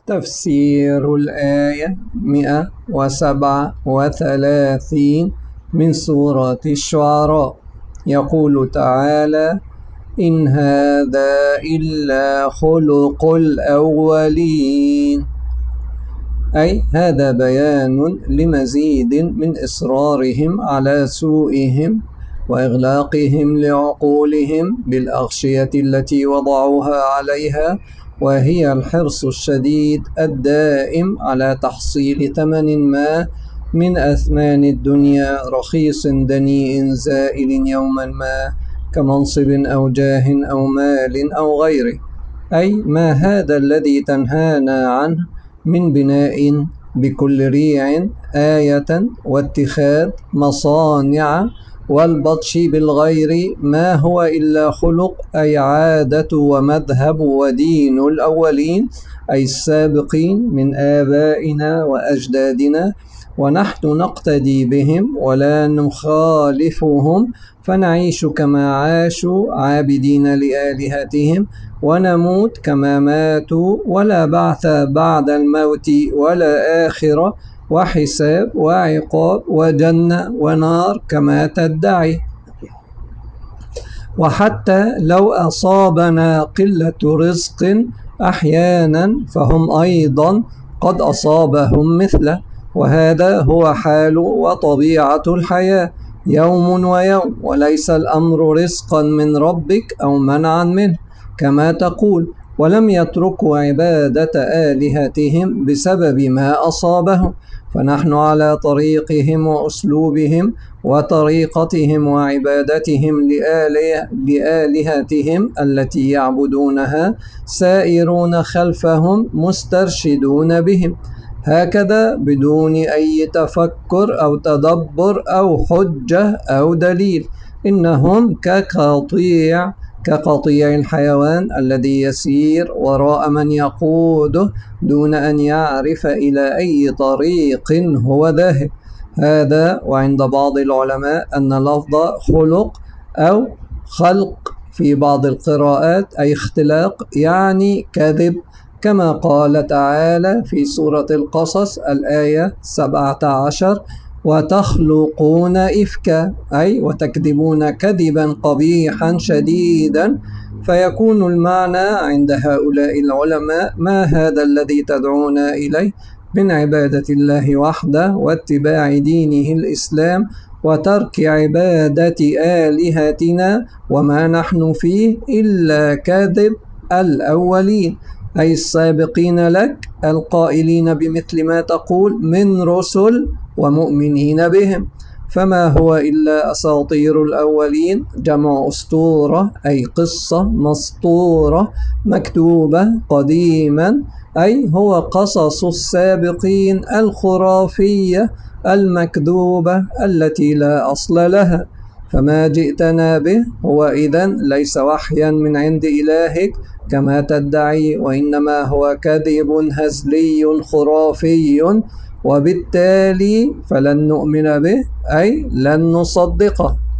تفسير الآية 137 من سورة الشعراء. يقول تعالى: إن هذا إلا خلق الأولين، أي هذا بيان لمزيد من إصرارهم على سوءهم وإغلاقهم لعقولهم بالأغشية التي وضعوها عليها، وهي الحرص الشديد الدائم على تحصيل ثمن ما من أثمان الدنيا رخيص دنيء زائل يوما ما، كمنصب أو جاه أو مال أو غيره. أي ما هذا الذي تنهانا عنه من بناء بكل ريع آية واتخاذ مصانع والبطش بالغير، ما هو إلا خلق، أي عادة ومذهب ودين الأولين، أي السابقين من آبائنا وأجدادنا، ونحن نقتدي بهم ولا نخالفهم، فنعيش كما عاشوا عابدين لآلهتهم، ونموت كما ماتوا، ولا بعث بعد الموت ولا آخرة وحساب وعقاب وجنة ونار كما تدعي. وحتى لو أصابنا قلة رزق أحيانا فهم أيضا قد أصابهم مثله، وهذا هو حال وطبيعة الحياة، يوم ويوم، وليس الأمر رزقا من ربك أو منعا منه كما تقول. ولم يتركوا عبادة آلهتهم بسبب ما أصابهم، فنحن على طريقهم وأسلوبهم وطريقتهم وعبادتهم لآلهتهم التي يعبدونها سائرون خلفهم مسترشدون بهم، هكذا بدون أي تفكر أو تدبر أو حجة أو دليل. إنهم كقطيع الحيوان الذي يسير وراء من يقوده دون أن يعرف إلى أي طريق هو ذاهب. هذا وعند بعض العلماء أن لفظ خلق أو خلق في بعض القراءات أي اختلاق، يعني كذب، كما قال تعالى في سورة القصص الآية 17: وتخلقون إفكا، أي وتكذبون كذبا قبيحا شديدا. فيكون المعنى عند هؤلاء العلماء: ما هذا الذي تدعونا إليه من عبادة الله وحده واتباع دينه الإسلام وترك عبادة آلهتنا، وما نحن فيه إلا كذب الأولين، أي السابقين لك القائلين بمثل ما تقول من رسل ومؤمنين بهم. فما هو إلا أساطير الأولين، جمع أسطورة، أي قصة مسطورة مكتوبة قديما، أي هو قصص السابقين الخرافية المكذوبة التي لا أصل لها. فما جئتنا به هو إذن ليس وحيا من عند إلهك كما تدعي، وإنما هو كذب هزلي خرافي، وبالتالي فلن نؤمن به، أي لن نصدقه.